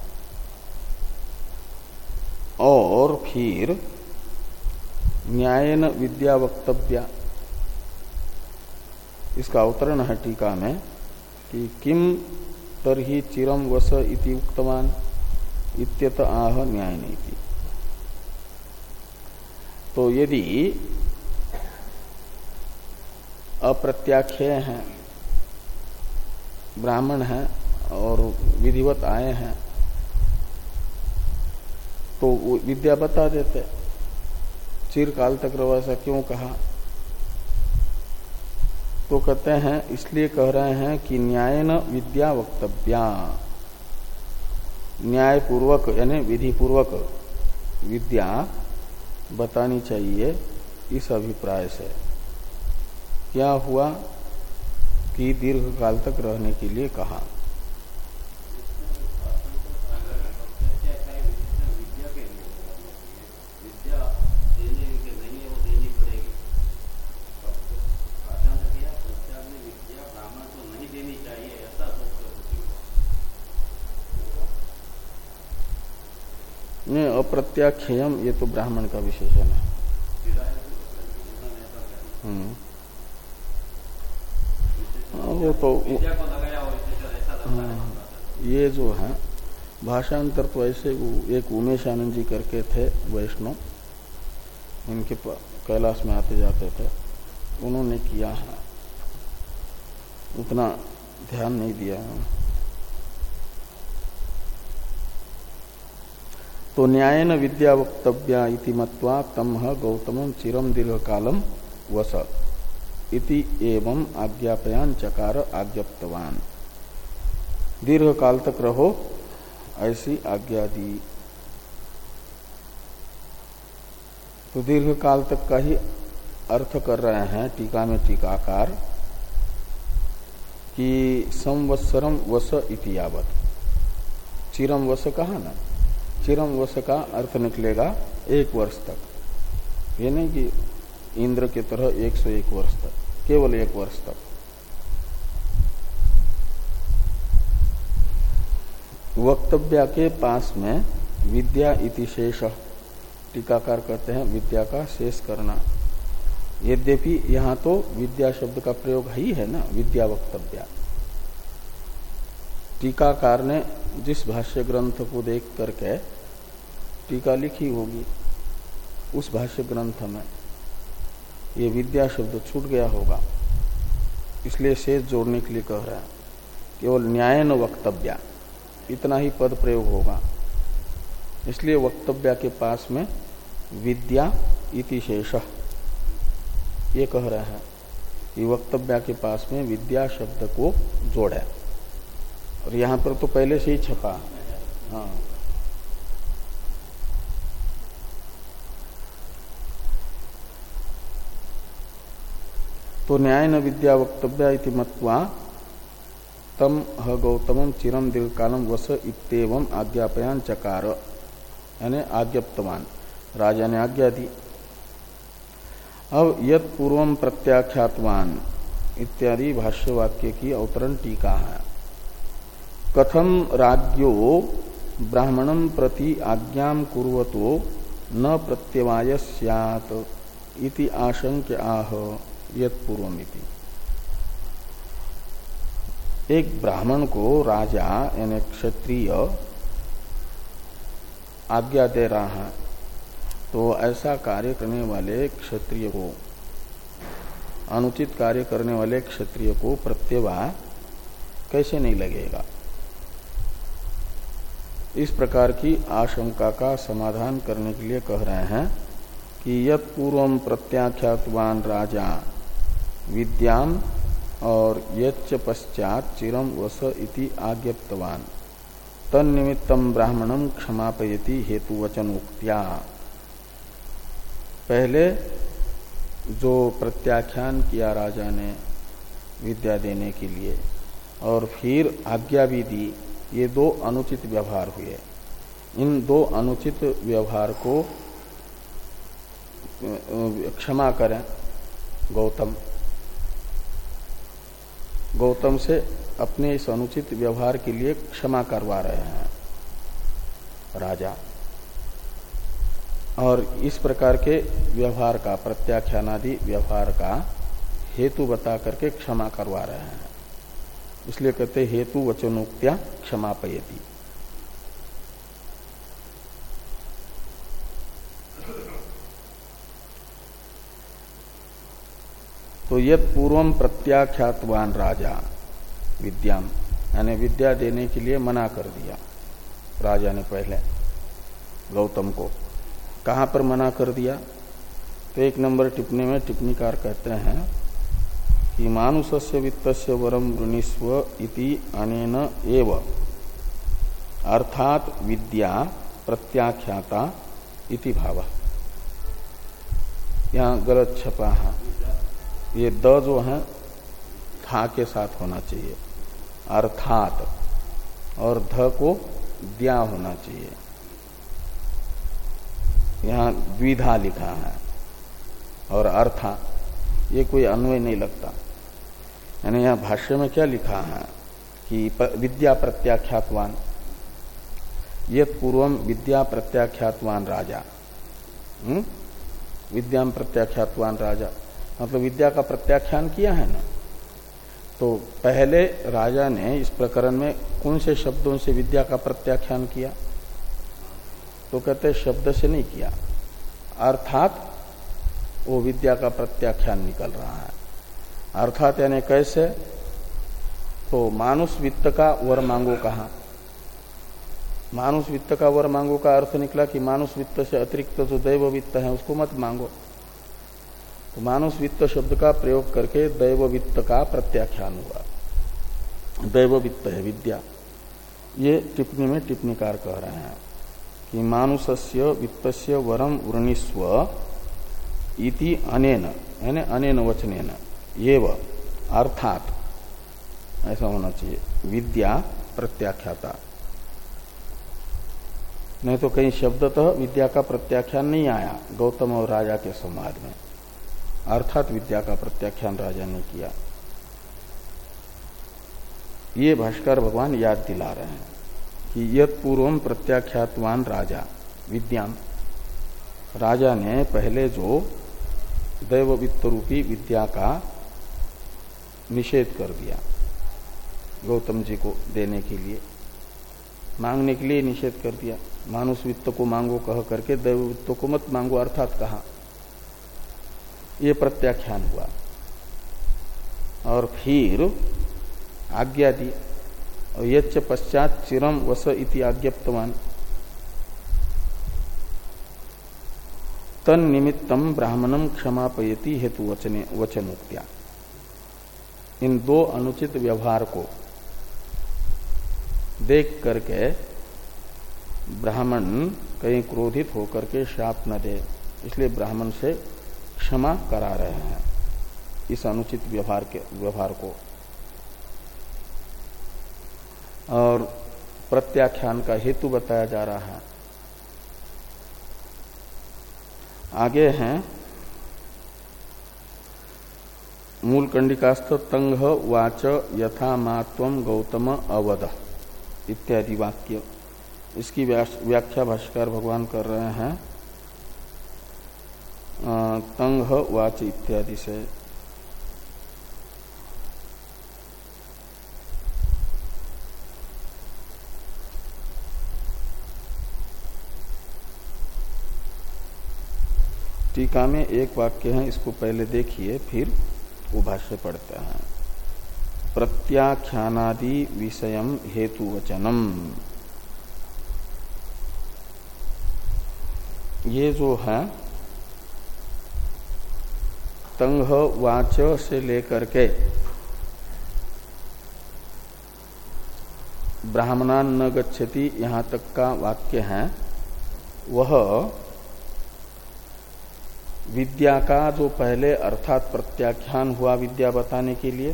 और फिर न्यायन विद्या वक्तव्या, इसका अवतरण है टीका में कि किम तरहि चिरम वस इति उक्तवान इत्यत आह न्याय नीति। तो यदि अप्रत्याख्येय हैं, ब्राह्मण हैं और विधिवत आए हैं तो वो विद्या बता देते, चिरकाल तक रहो ऐसा क्यों कहा। तो कहते हैं इसलिए कह रहे हैं कि न्यायन विद्या वक्तव्या, न्याय पूर्वक यानी विधि पूर्वक विद्या बतानी चाहिए इस अभिप्राय से। क्या हुआ कि दीर्घ काल तक रहने के लिए कहा। नहीं, अप्रत्याख्येयम ये तो ब्राह्मण का विशेषण है। हम्म वो तो हाँ, ये जो है भाषांतर तो ऐसे वो एक उमेश आनंद जी करके थे वैष्णव, इनके कैलाश में आते जाते थे, उन्होंने किया है, उतना ध्यान नहीं दिया। तो न्यायन विद्या वक्तव्या इति मत्वा तमह गौतमं चिरम दीर्घ कालम वस इति एवं आज्ञापयान चकार आज्ञप्तवान। दीर्घ काल तक रहो ऐसी आज्ञा दी। तो दीर्घ काल तक का ही अर्थ कर रहे हैं टीका में टीकाकार कि संवत्सरम वस इति यावत। चिरम वस कहा ना, चिरम वस का अर्थ निकलेगा एक वर्ष तक। ये नहीं कि इंद्र की तरह एक सौ एक वर्ष तक, केवल एक वर्ष तक। वक्तव्य के पास में विद्या इति शेष, टीकाकार कहते हैं विद्या का शेष करना। यद्यपि यहाँ तो विद्या शब्द का प्रयोग ही है ना, विद्या वक्तव्य। टीकाकार ने जिस भाष्य ग्रंथ को देख करके टीका लिखी होगी, उस भाष्य ग्रंथ में ये विद्या शब्द छूट गया होगा, इसलिए शेष जोड़ने के लिए कह रहा है। केवल न्यायन वक्तव्य इतना ही पद प्रयोग होगा, इसलिए वक्तव्य के पास में विद्या इति शेष ये कह रहा है कि वक्तव्य के पास में विद्या शब्द को जोड़े। और यहां पर तो पहले से ही छपा। हाँ, तो न्याय न विद्या वक्तव्य इति मत्वा तम ह गौतमम चिरम दीर्घकालम वस इत्येवं आज्ञापयान चकार, यानी आज्ञप्तवान, राजा ने आज्ञा दी। अब यत पूर्वम प्रत्याख्यातवान इत्यादि भाष्य वाक्य की अवतरण टीका है। कथम राज्ञो ब्राह्मणं प्रति आज्ञाम कुर्वतो न प्रत्यवाय स्यात् इति आशंक्य आह यत पूर्वमिति। एक ब्राह्मण को राजा यानी क्षत्रिय आज्ञा दे रहा है, तो ऐसा कार्य करने वाले क्षत्रिय को, अनुचित कार्य करने वाले क्षत्रिय को प्रत्यवाय कैसे नहीं लगेगा। इस प्रकार की आशंका का समाधान करने के लिए कह रहे हैं कि यत पूर्वम प्रत्याख्यातवान राजा विद्याम और यच्च पश्चात चिरम वस इति आज्ञप्तवान तन्निमित्तम ब्राह्मणम क्षमापयति हेतुवचनोक्त्या। पहले जो प्रत्याख्यान किया राजा ने विद्या देने के लिए और फिर आज्ञा भी दी, ये दो अनुचित व्यवहार हुए। इन दो अनुचित व्यवहार को क्षमा करें गौतम। गौतम से अपने इस अनुचित व्यवहार के लिए क्षमा करवा रहे हैं राजा, और इस प्रकार के व्यवहार का, प्रत्याख्यानादि व्यवहार का हेतु बता करके क्षमा करवा रहे हैं। इसलिए कहते हेतु वचनोक्त्या क्षमापयति। तो यद पूर्वम प्रत्याख्यातवान राजा विद्याम, यानी विद्या देने के लिए मना कर दिया राजा ने पहले गौतम को। कहां पर मना कर दिया? तो एक नंबर टिप्पणी में टिप्पणीकार कहते हैं कि मानुषस्य वित्तस्य वरम वृणीस्व इति अनेन एव, अर्थात विद्या प्रत्याख्याता इति भाव। यहां गलत छपा है, ये द जो है था के साथ होना चाहिए, अर्थात, और ध को द्या होना चाहिए। यहां द्विधा लिखा है और अर्था, ये कोई अन्वय नहीं लगता। यानी यहां भाष्य में क्या लिखा है कि विद्या प्रत्याख्यातवान, यत पूर्वम विद्या प्रत्याख्यातवान राजा, हुँ? विद्याम प्रत्याख्यातवान राजा मतलब विद्या का प्रत्याख्यान किया है ना। तो पहले राजा ने इस प्रकरण में कौन से शब्दों से विद्या का प्रत्याख्यान किया? तो कहते शब्द से नहीं किया, अर्थात वो विद्या का प्रत्याख्यान निकल रहा है। अर्थात यानी कैसे? तो मानुष वित्त का वर मांगो कहा। मानुष वित्त का वर मांगो का अर्थ निकला कि मानुष वित्त से अतिरिक्त जो दैव वित्त है उसको मत मांगो। तो मानुष वित्त शब्द का प्रयोग करके दैव वित्त का प्रत्याख्यान हुआ। दैव वित्त है विद्या। ये टिप्पणी में टिप्पणीकार कह रहे हैं कि मानुषस्य वित्तस्य वरम वृणीस्व इति अनेन, यानी अनेन वचनेन एव, अर्थात ऐसा होना चाहिए, विद्या प्रत्याख्याता। नहीं तो कहीं शब्दतः विद्या का प्रत्याख्यान नहीं आया गौतम और राजा के संवाद में, अर्थात विद्या का प्रत्याख्यान राजा ने किया। ये भाष्कर भगवान याद दिला रहे हैं कि यत् पूर्वम प्रत्याख्यातवान राजा विद्याम, राजा ने पहले जो दैव वित्त रूपी विद्या का निषेध कर दिया गौतम जी को देने के लिए, मांगने के लिए निषेध कर दिया। मानुष वित्त को मांगो कह करके दैव वित्त को मत मांगो अर्थात कहा, ये प्रत्याख्यान हुआ। और फिर आज्ञा दी, यच्च पश्चात चिरम वस इति आज्ञप्तवान, तन निमित्तम ब्राह्मणम क्षमापयति हेतु वचने वचनोक्त्या। इन दो अनुचित व्यवहार को देख करके ब्राह्मण कहीं क्रोधित होकर के शाप न दे, इसलिए ब्राह्मण से क्षमा करा रहे हैं इस अनुचित व्यवहार के व्यवहार को। और प्रत्याख्यान का हेतु बताया जा रहा है। आगे हैं मूल कंडिकास्थ तंग वाच यथा मात्वम गौतम अवद इत्यादि वाक्य, इसकी व्याख्या भाष्यकार भगवान कर रहे हैं तंग वाच इत्यादि से। टीका में एक वाक्य है, इसको पहले देखिए फिर वो भाष्य पढ़ते हैं। प्रत्याख्यानादि विषयम हेतुवचनम, ये जो है तंग वाच से लेकर के ब्राह्मणान न गच्छति यहां तक का वाक्य है, वह विद्या का जो पहले अर्थात प्रत्याख्यान हुआ विद्या बताने के लिए,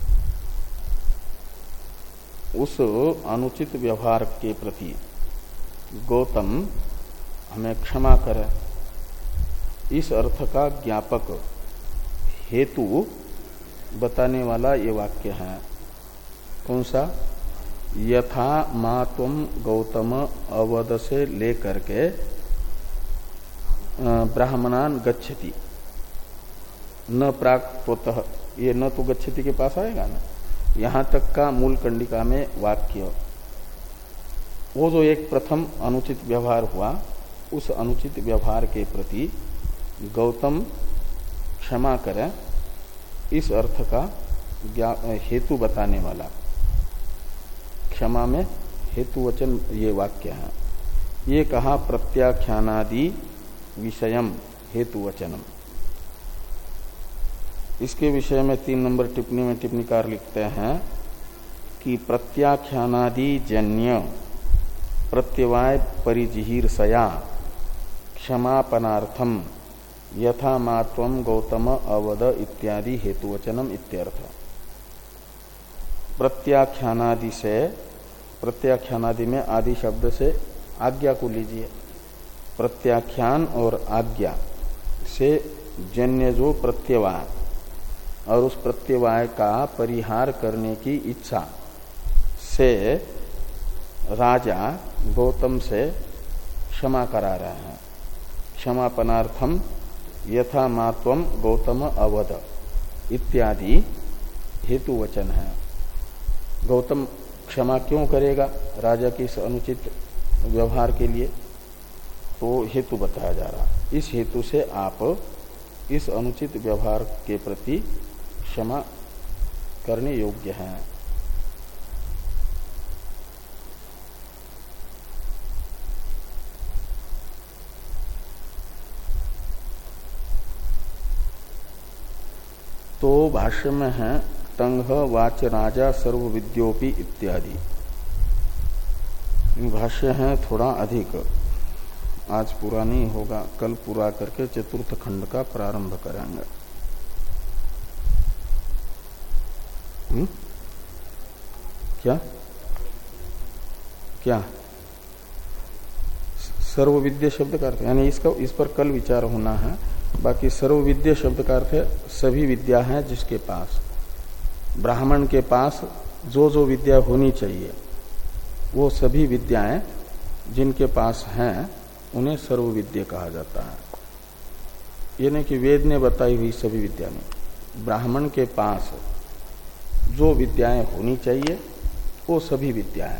उस अनुचित व्यवहार के प्रति गौतम हमें क्षमा करे, इस अर्थ का ज्ञापक हेतु बताने वाला ये वाक्य है। कौन सा? यथा मात्वम गौतम अवद से लेकर के ब्राह्मणान गच्छति, न प्राक्तः, ये न तो गच्छति के पास आएगा ना, यहां तक का मूल कंडिका में वाक्य, वो जो एक प्रथम अनुचित व्यवहार हुआ, उस अनुचित व्यवहार के प्रति गौतम क्षमा करें, इस अर्थ का हेतु बताने वाला क्षमा में हेतु वचन ये वाक्य है। ये कहा प्रत्याख्यानादि विषयम हेतु वचनम। इसके विषय में तीन नंबर टिप्पणी में टिप्पणीकार लिखते हैं कि प्रत्याख्यानादि जन्य प्रत्यवाय परिजिहीर्षया क्षमापनार्थम यथा मात्वम गौतम अवद इत्यादि हेतुवचनम इत्यर्थ। प्रत्याख्यानादि से, प्रत्याख्यानादि में आदि शब्द से आज्ञा को लीजिए, प्रत्याख्यान और आज्ञा से जन्य जो प्रत्यवाय और उस प्रत्यवाय का परिहार करने की इच्छा से राजा गौतम से क्षमा करा रहे हैं। क्षमापनार्थम यथा मात्वम गौतम अवद इत्यादि हेतु वचन है। गौतम क्षमा क्यों करेगा राजा के इस अनुचित व्यवहार के लिए, तो हेतु बताया जा रहा। इस हेतु से आप इस अनुचित व्यवहार के प्रति क्षमा करने योग्य हैं। तो भाष्य में है तंग वाच राजा सर्व विद्योपि इत्यादि। भाष्य है थोड़ा अधिक, आज पूरा नहीं होगा, कल पूरा करके चतुर्थ खंड का प्रारंभ करेंगे। हुँ? क्या क्या सर्वविद्या शब्द का अर्थ यानी इसका इस पर कल विचार होना है। बाकी सर्वविद्या शब्द का अर्थ है सभी विद्या है जिसके पास, ब्राह्मण के पास जो जो विद्या होनी चाहिए वो सभी विद्याएं जिनके पास हैं उन्हें सर्वविद्या कहा जाता है। ये नहीं कि वेद ने बताई हुई सभी विद्या नहीं, ब्राह्मण के पास जो विद्याएं होनी चाहिए वो सभी विद्याएं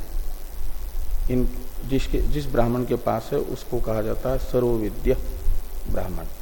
इन जिसके जिस ब्राह्मण के पास है उसको कहा जाता है सर्वविद्या ब्राह्मण।